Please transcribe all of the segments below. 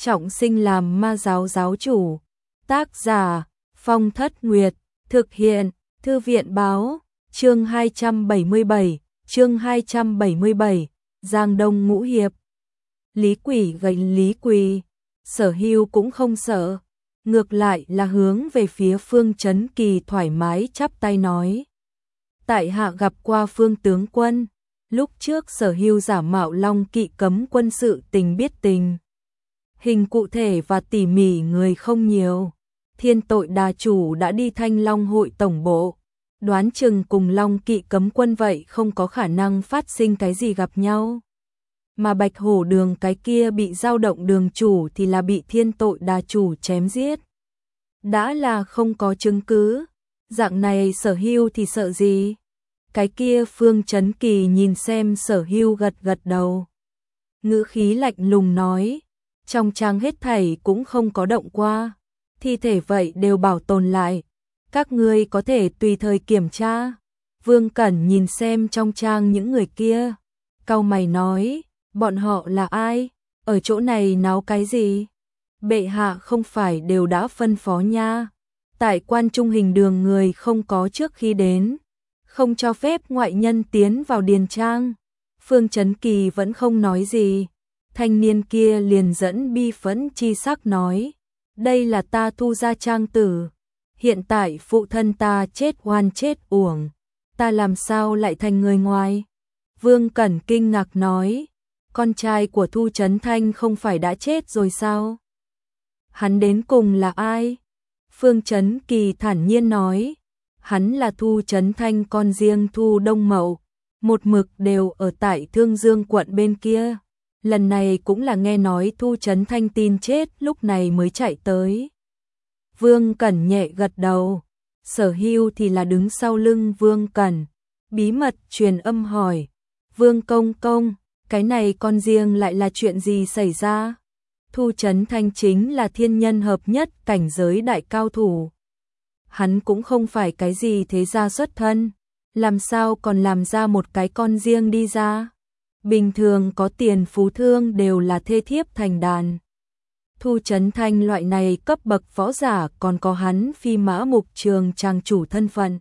trọng sinh làm ma giáo giáo chủ. Tác giả Phong Thất Nguyệt, thực hiện Thư viện Báo, chương 277, Giang Đông Ngũ Hiệp. Lý Quỷ gầy Lý Quỳ, Sở Hưu cũng không sợ, ngược lại là hướng về phía Phương Chấn Kỳ thoải mái chắp tay nói. Tại hạ gặp qua Phương tướng quân, lúc trước Sở Hưu giả mạo Long Kỵ cấm quân sự tình biết tình. Hình cụ thể và tỉ mỉ người không nhiều. Thiên Tội Đà chủ đã đi Thanh Long hội tổng bộ, đoán chừng cùng Long Kỵ cấm quân vậy không có khả năng phát sinh cái gì gặp nhau. Mà Bạch Hổ Đường cái kia bị dao động đường chủ thì là bị Thiên Tội Đà chủ chém giết. Đã là không có chứng cứ, dạng này Sở Hưu thì sợ gì? Cái kia Phương Chấn Kỳ nhìn xem Sở Hưu gật gật đầu. Ngữ khí lạnh lùng nói, trong trang hết thảy cũng không có động qua, thi thể vậy đều bảo tồn lại, các ngươi có thể tùy thời kiểm tra. Vương Cẩn nhìn xem trong trang những người kia, cau mày nói, bọn họ là ai, ở chỗ này náo cái gì? Bệ hạ không phải đều đã phân phó nha, tại Quan Trung Hình Đường người không có trước khi đến, không cho phép ngoại nhân tiến vào điền trang. Phương Chấn Kỳ vẫn không nói gì, thanh niên kia liền dẫn bi phẫn chi sắc nói, đây là ta Thu gia trang tử, hiện tại phụ thân ta chết oan chết uổng, ta làm sao lại thành người ngoài? Vương Cẩn kinh ngạc nói, con trai của Thu Chấn Thanh không phải đã chết rồi sao? Hắn đến cùng là ai? Phương Chấn Kỳ thản nhiên nói, hắn là Thu Chấn Thanh con riêng Thu Đông Mậu, một mực đều ở tại Thương Dương quận bên kia. Lần này cũng là nghe nói Thu Chấn Thanh tin chết lúc này mới chạy tới. Vương Cẩn nhẹ gật đầu, Sở Hưu thì là đứng sau lưng Vương Cẩn, bí mật truyền âm hỏi, Vương công công, cái này con riêng lại là chuyện gì xảy ra? Thu Chấn Thanh chính là thiên nhân hợp nhất cảnh giới đại cao thủ. Hắn cũng không phải cái gì thế gia xuất thân, làm sao còn làm ra một cái con riêng đi ra? Bình thường có tiền phú thương đều là thê thiếp thành đàn. Thu Chấn Thanh loại này cấp bậc võ giả còn có hắn Phi Mã Mục Trường trang chủ thân phận.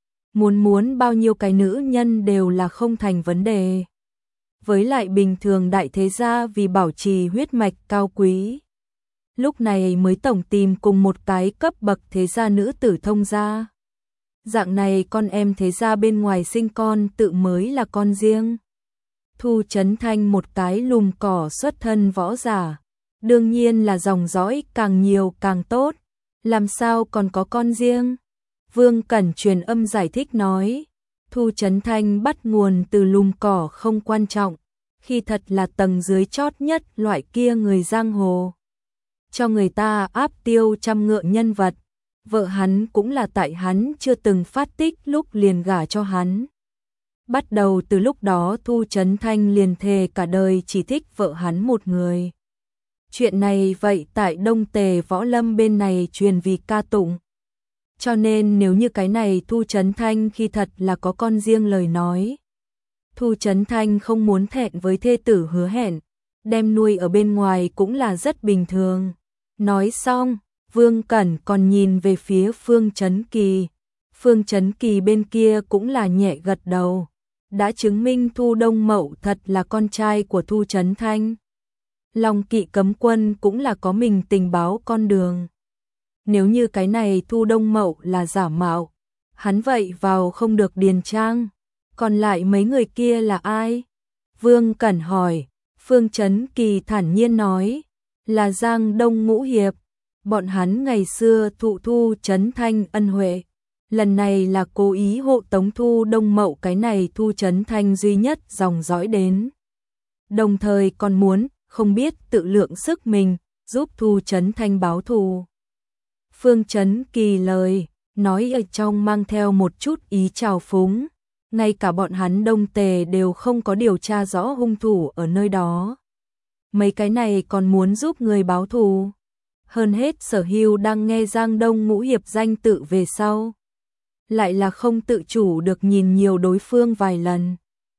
Muốn bao nhiêu cái nữ nhân đều là không thành vấn đề. Với lại bình thường đại thế gia vì bảo trì huyết mạch cao quý, lúc này mới tổng tìm cùng một cái cấp bậc thế gia nữ tử thông gia. Dạng này con em thế gia bên ngoài sinh con tự mới là con riêng. Thu Chấn Thanh một cái lùm cỏ xuất thân võ giả, đương nhiên là dòng dõi càng nhiều càng tốt, làm sao còn có con riêng? Vương Cẩn truyền âm giải thích nói, Thu Chấn Thanh bắt nguồn từ lùm cỏ không quan trọng, khi thật là tầng dưới chót nhất loại kia người giang hồ. Cho người ta áp tiêu trăm ngựa nhân vật, vợ hắn cũng là tại hắn chưa từng phát tích lúc liền gả cho hắn. Bắt đầu từ lúc đó Thu Chấn Thanh liền thề cả đời chỉ thích vợ hắn một người. Chuyện này vậy tại Đông Tề Võ Lâm bên này truyền vì ca tụng. Cho nên nếu như cái này Thu Chấn Thanh khi thật là có con riêng lời nói, Thu Chấn Thanh không muốn thẹn với thê tử hứa hẹn, đem nuôi ở bên ngoài cũng là rất bình thường. Nói xong, Vương Cẩn còn nhìn về phía Phương Chấn Kỳ. Phương Chấn Kỳ bên kia cũng là nhẹ gật đầu, đã chứng minh Thu Đông Mậu thật là con trai của Thu Chấn Thanh. Long Kỵ cấm quân cũng là có mình tình báo con đường. Nếu như cái này Thu Đông Mậu là giả mạo, hắn vậy vào không được điền trang. Còn lại mấy người kia là ai? Vương Cẩn hỏi. Phương Chấn Kỳ thản nhiên nói, là Giang Đông Ngũ Hiệp. Bọn hắn ngày xưa thụ Thu Chấn Thanh ân huệ, lần này là cố ý hộ tống Thu Đông Mậu cái này Thu Chấn Thanh duy nhất dòng dõi đến. Đồng thời còn muốn, không biết tự lượng sức mình, giúp Thu Chấn Thanh báo thù. Phương Chấn Kỳ lời, nói ở trong mang theo một chút ý trào phúng, ngay cả bọn hắn Đông Tề đều không có điều tra rõ hung thủ ở nơi đó. Mấy cái này còn muốn giúp người báo thù. Hơn hết Sở Hưu đang nghe Giang Đông Ngũ Hiệp danh tự về sau, lại là không tự chủ được nhìn nhiều đối phương vài lần.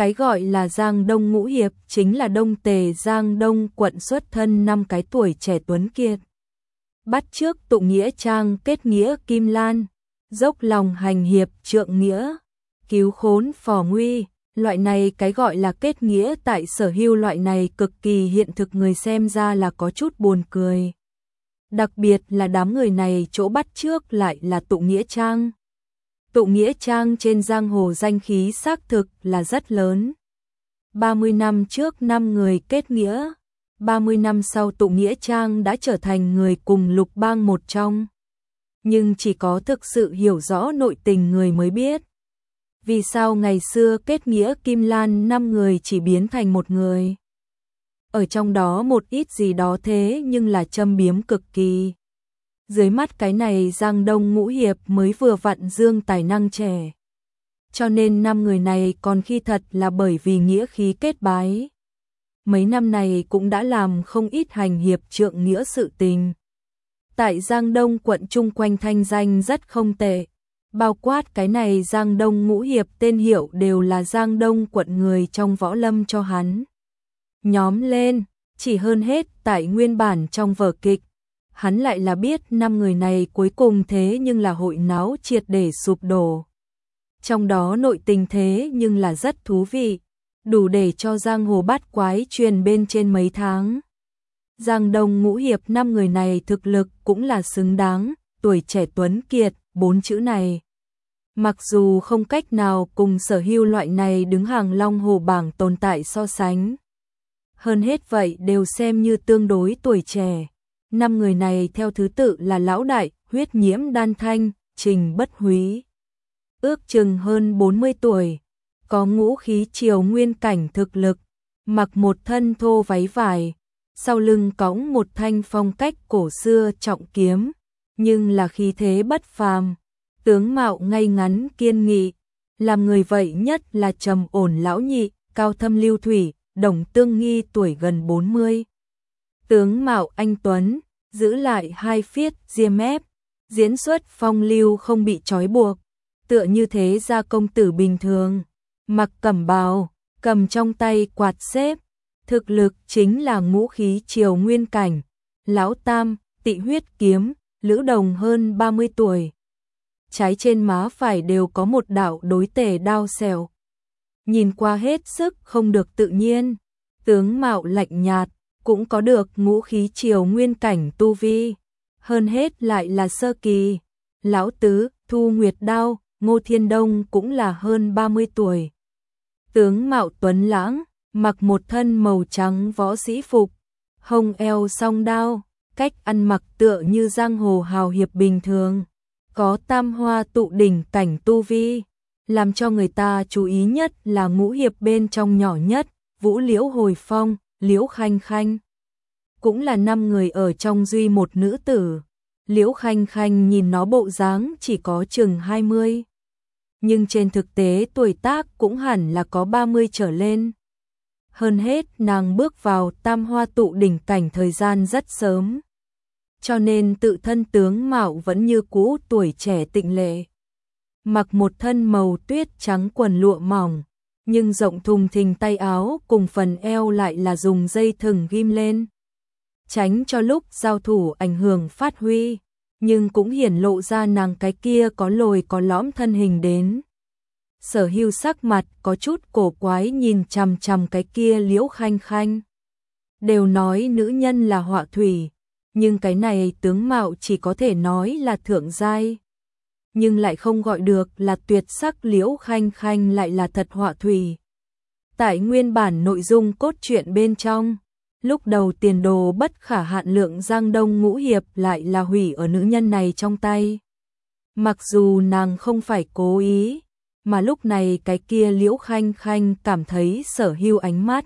Cái gọi là Giang Đông Ngũ Hiệp chính là Đông Tề Giang Đông quận xuất thân 5 cái tuổi trẻ tuấn kiệt. Bắt chước tụ nghĩa trang kết nghĩa Kim Lan, dốc lòng hành hiệp trượng nghĩa, cứu khốn phò nguy. Loại này cái gọi là kết nghĩa tại Sở Hưu loại này cực kỳ hiện thực, người xem ra là có chút buồn cười. Đặc biệt là đám người này chỗ bắt chước lại là tụ nghĩa trang. Tụ nghĩa trang trên giang hồ danh khí xác thực là rất lớn. 30 năm trước 5 người kết nghĩa, 30 năm sau tụ nghĩa trang đã trở thành người cùng lục bang một trong. Nhưng chỉ có thực sự hiểu rõ nội tình người mới biết. Vì sao ngày xưa kết nghĩa Kim Lan 5 người chỉ biến thành một người? Ở trong đó một ít gì đó thế nhưng là châm biếm cực kỳ. Dưới mắt cái này Giang Đông Ngũ Hiệp mới vừa vặn dương tài năng trẻ. Cho nên 5 người này còn khi thật là bởi vì nghĩa khí kết bái. Mấy năm này cũng đã làm không ít hành hiệp trượng nghĩa sự tình. Tại Giang Đông quận chung quanh thanh danh rất không tệ. Bao quát cái này Giang Đông Ngũ Hiệp tên hiệu đều là Giang Đông quận người trong võ lâm cho hắn nhóm lên, chỉ hơn hết tại nguyên bản trong vở kịch. Hắn lại là biết 5 người này cuối cùng thế nhưng là hội náo triệt để sụp đổ. Trong đó nội tình thế nhưng là rất thú vị, đủ để cho giang hồ bát quái truyền bên trên mấy tháng. Giang Đông Ngũ Hiệp 5 người này thực lực cũng là xứng đáng, tuổi trẻ tuấn kiệt, 4 chữ này. Mặc dù không cách nào cùng Sở Hưu loại này đứng hàng long hồ bảng tồn tại so sánh. Hơn hết vậy đều xem như tương đối tuổi trẻ. 5 người này theo thứ tự là Lão Đại, Huyết Nhiễm Đan Thanh, Trình Bất Húy. Ước chừng hơn 40 tuổi, có ngũ khí triều nguyên cảnh thực lực, mặc một thân thô váy vải, sau lưng cõng một thanh phong cách cổ xưa trọng kiếm, nhưng là khí thế bất phàm, tướng mạo ngay ngắn kiên nghị, làm người vậy nhất là trầm ổn Lão Nhị, Cao Thâm Lưu Thủy, Đồng Tương Nghi tuổi gần 40. Tướng mạo anh tuấn, giữ lại 2 phiết ria mép, diễn xuất phong lưu không bị trói buộc, tựa như thế gia công tử bình thường, mặc cẩm bào, cầm trong tay quạt xếp, thực lực chính là ngũ khí triều nguyên cảnh. Lão Tam, Tị Huyết Kiếm, Lữ Đồng hơn 30 tuổi. Trái trên má phải đều có một đạo đối tề đao xẻo. Nhìn qua hết sức không được tự nhiên, tướng mạo lạnh nhạt, cũng có được ngũ khí triều nguyên cảnh tu vi, hơn hết lại là sơ kỳ. Lão Tứ, Thu Nguyệt Đao, Ngô Thiên Đông cũng là hơn 30 tuổi. Tướng mạo tuấn lãng, mặc một thân màu trắng võ sĩ phục, hông eo song đao, cách ăn mặc tựa như giang hồ hào hiệp bình thường, có tam hoa tụ đỉnh cảnh tu vi. Làm cho người ta chú ý nhất là ngũ hiệp bên trong nhỏ nhất, Vũ Liễu Hồi Phong, Liễu Khanh Khanh. Cũng là 5 người ở trong duy một nữ tử. Liễu Khanh Khanh nhìn nó bộ dáng chỉ có chừng 20. Nhưng trên thực tế tuổi tác cũng hẳn là có 30 trở lên. Hơn hết nàng bước vào tam hoa tụ đỉnh cảnh thời gian rất sớm. Cho nên tự thân tướng mạo vẫn như cũ tuổi trẻ tịnh lệ. Mặc một thân màu tuyết trắng quần lụa mỏng, nhưng rộng thùng thình tay áo cùng phần eo lại là dùng dây thừng ghim lên. Tránh cho lúc giao thủ ảnh hưởng phát huy, nhưng cũng hiển lộ ra nàng cái kia có lồi có lõm thân hình đến. Sở Hưu sắc mặt có chút cổ quái nhìn chằm chằm cái kia Liễu Khanh Khanh. Đều nói nữ nhân là họa thủy, nhưng cái này tướng mạo chỉ có thể nói là thượng giai. Nhưng lại không gọi được là tuyệt sắc. Liễu Khanh Khanh lại là thật họa thủy. Tại nguyên bản nội dung cốt truyện bên trong, lúc đầu tiền đồ bất khả hạn lượng Giang Đông Ngũ Hiệp lại là hủy ở nữ nhân này trong tay. Mặc dù nàng không phải cố ý, mà lúc này cái kia Liễu Khanh Khanh cảm thấy Sở Hưu ánh mắt.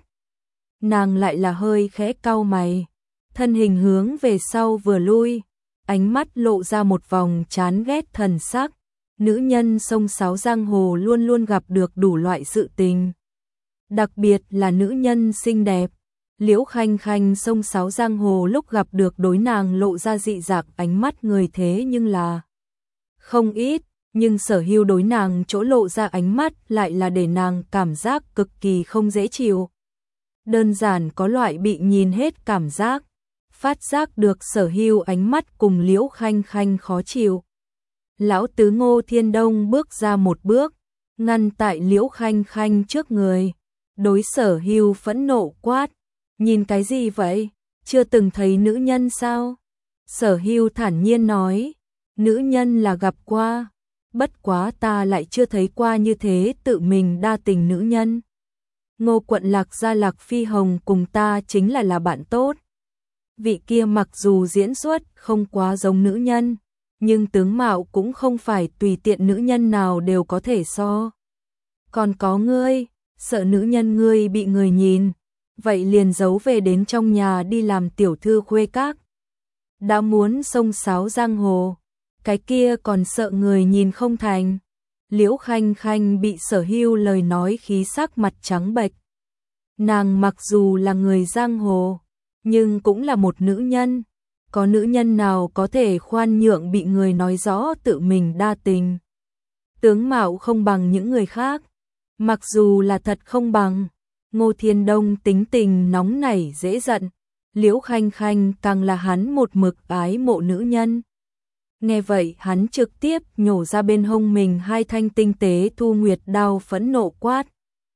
Nàng lại là hơi khẽ cau mày, thân hình hướng về sau vừa lui, ánh mắt lộ ra một vòng chán ghét thần sắc. Nữ nhân sông sáo giang hồ luôn luôn gặp được đủ loại sự tình, đặc biệt là nữ nhân xinh đẹp. Liễu Khanh Khanh sông sáo giang hồ lúc gặp được đối nàng lộ ra dị dạng ánh mắt người thế nhưng là không ít, Nhưng Sở Hưu đối nàng chỗ lộ ra ánh mắt lại là để nàng cảm giác cực kỳ không dễ chịu. Đơn giản có loại bị nhìn hết cảm giác, phát giác được Sở Hưu ánh mắt cùng Liễu Khanh Khanh khó chịu. Lão tứ Ngô Thiên Đông bước ra một bước, ngăn tại Liễu Khanh Khanh trước người, đối Sở Hưu phẫn nộ quát, nhìn cái gì vậy, chưa từng thấy nữ nhân sao? Sở Hưu thản nhiên nói, nữ nhân là gặp qua, bất quá ta lại chưa thấy qua như thế tự mình đa tình nữ nhân. Ngô quận Lạc gia Lạc Phi Hồng cùng ta chính là bạn tốt. Vị kia mặc dù diễn xuất không quá giống nữ nhân, nhưng tướng mạo cũng không phải tùy tiện nữ nhân nào đều có thể so. Còn có ngươi, sợ nữ nhân ngươi bị người nhìn, vậy liền giấu về đến trong nhà đi làm tiểu thư khuê các. Đã muốn xông xáo giang hồ, cái kia còn sợ người nhìn không thành. Liễu Khanh Khanh bị Sở Hưu lời nói khí sắc mặt trắng bệch. Nàng mặc dù là người giang hồ, nhưng cũng là một nữ nhân. Có nữ nhân nào có thể khoan nhượng bị người nói rõ tự mình đa tình. Tướng mạo không bằng những người khác, mặc dù là thật không bằng. Ngô Thiên Đông tính tình nóng nảy dễ giận, Liễu Khanh Khanh càng là hắn một mực ái mộ nữ nhân. Nghe vậy hắn trực tiếp nhổ ra bên hông mình 2 thanh tinh tế thu nguyệt đao phẫn nộ quát.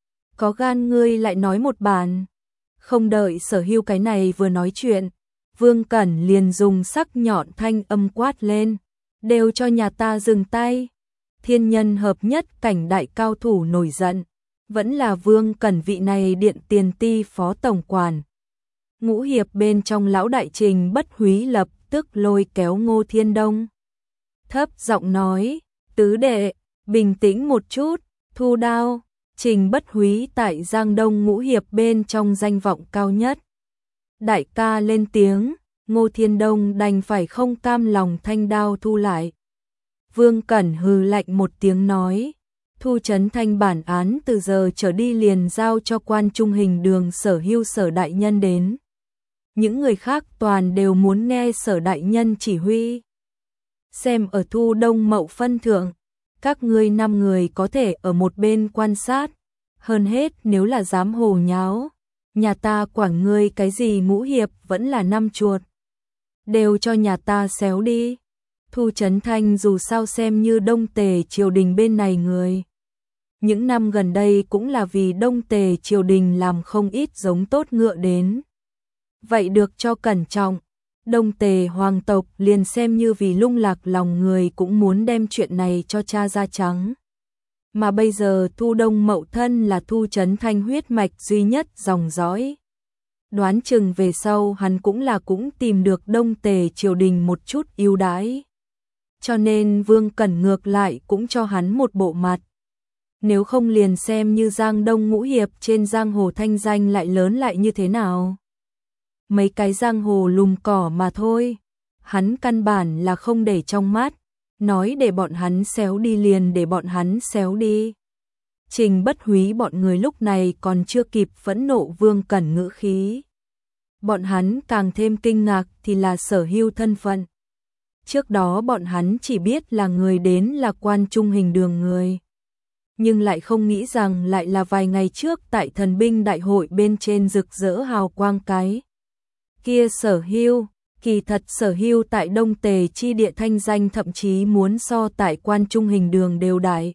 Có gan ngươi lại nói một bản. Không đợi Sở Hưu cái này vừa nói chuyện, Vương Cẩn liền dùng sắc nhọn thanh âm quát lên, đều cho nhà ta dừng tay. Thiên nhân hợp nhất cảnh đại cao thủ nổi giận, vẫn là Vương Cẩn vị này điện tiền ti phó tổng quản. Ngũ hiệp bên trong lão đại Trình Bất Húy lập tức lôi kéo Ngô Thiên Đông. Thấp giọng nói, tứ đệ, bình tĩnh một chút, thu đao. Trình Bất Húy tại Giang Đông ngũ hiệp bên trong danh vọng cao nhất. Đại ca lên tiếng, Ngô Thiên Đông đành phải không cam lòng thanh đao thu lại. Vương Cẩn hừ lạnh một tiếng nói, Thu Trấn Thanh bản án từ giờ trở đi liền giao cho quan trung hình đường Sở Hưu Sở đại nhân đến. Những người khác toàn đều muốn nghe Sở đại nhân chỉ huy. Xem ở Thu Đông Mậu phân thượng, các ngươi 5 người có thể ở một bên quan sát, hơn hết nếu là dám hồ nháo, nhà ta quản ngươi cái gì ngũ hiệp vẫn là 5 chuột. Đều cho nhà ta xéo đi. Thu Trấn Thanh dù sao xem như Đông Tề triều đình bên này người. Những năm gần đây cũng là vì Đông Tề triều đình làm không ít giống tốt ngựa đến. Vậy được cho cẩn trọng, Đông Tề hoàng tộc liền xem như vì lung lạc lòng người cũng muốn đem chuyện này cho cha da trắng. Mà bây giờ Thu Đông Mậu thân là Thu Trấn Thanh huyết mạch duy nhất dòng dõi. Đoán chừng về sau hắn cũng tìm được Đông Tề triều đình một chút ưu đãi. Cho nên Vương Cẩn ngược lại cũng cho hắn một bộ mặt. Nếu không liền xem như Giang Đông ngũ hiệp trên giang hồ thanh danh lại lớn lại như thế nào. Mấy cái giang hồ lùm cỏ mà thôi. Hắn căn bản là không để trong mắt. Nói để bọn hắn xéo đi liền để bọn hắn xéo đi. Trình Bất Húy bọn người lúc này còn chưa kịp phẫn nộ Vương Cẩn ngữ khí. Bọn hắn càng thêm kinh ngạc thì là Sở Hưu thân phận. Trước đó bọn hắn chỉ biết là người đến là quan trung hình đường người. Nhưng lại không nghĩ rằng lại là vài ngày trước tại thần binh đại hội bên trên rực rỡ hào quang cái. Kia Sở Hưu, kỳ thật Sở Hưu tại Đông Tề chi địa thanh danh thậm chí muốn so tại quan trung hình đường đều đại.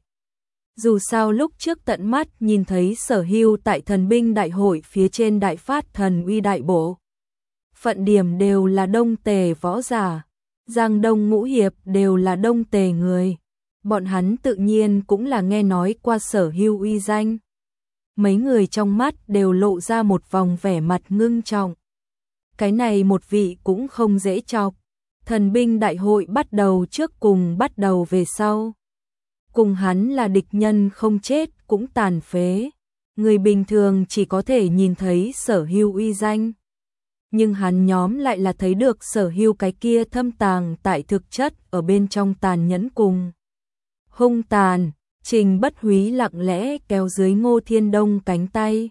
Dù sao lúc trước tận mắt nhìn thấy Sở Hưu tại thần binh đại hội phía trên đại phát thần uy đại bộ. Phận điểm đều là Đông Tề võ giả, Giang Đông ngũ hiệp đều là Đông Tề người. Bọn hắn tự nhiên cũng là nghe nói qua Sở Hưu uy danh. Mấy người trong mắt đều lộ ra một vòng vẻ mặt ngưng trọng. Cái này một vị cũng không dễ chọc. Thần binh đại hội bắt đầu trước cùng bắt đầu về sau. Cùng hắn là địch nhân không chết cũng tàn phế. Người bình thường chỉ có thể nhìn thấy Sở Hưu uy danh. Nhưng hắn nhóm lại là thấy được Sở Hưu cái kia thâm tàng tại thực chất ở bên trong tàn nhẫn cùng hung tàn. Trình Bất Húy lặng lẽ kéo dưới Ngô Thiên Đông cánh tay,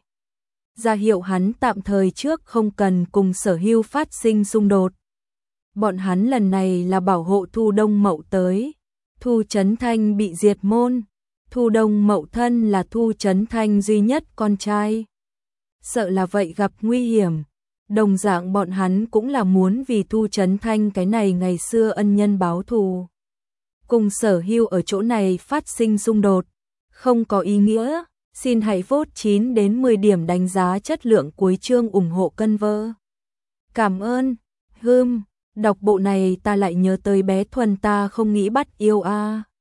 ra hiệu hắn tạm thời trước không cần cùng Sở Hưu phát sinh xung đột. Bọn hắn lần này là bảo hộ Thu Đông Mậu tới. Thu Chấn Thanh bị diệt môn. Thu Đông Mậu thân là Thu Chấn Thanh duy nhất con trai. Sợ là vậy gặp nguy hiểm. Đồng dạng bọn hắn cũng là muốn vì Thu Chấn Thanh cái này ngày xưa ân nhân báo thù. Cùng Sở Hưu ở chỗ này phát sinh xung đột, không có ý nghĩa. Xin hãy vote 9 đến 10 điểm đánh giá chất lượng cuối chương ủng hộ cân vơ. Cảm ơn. Đọc bộ này ta lại nhớ tới bé Thuần ta không nghĩ bắt yêu a.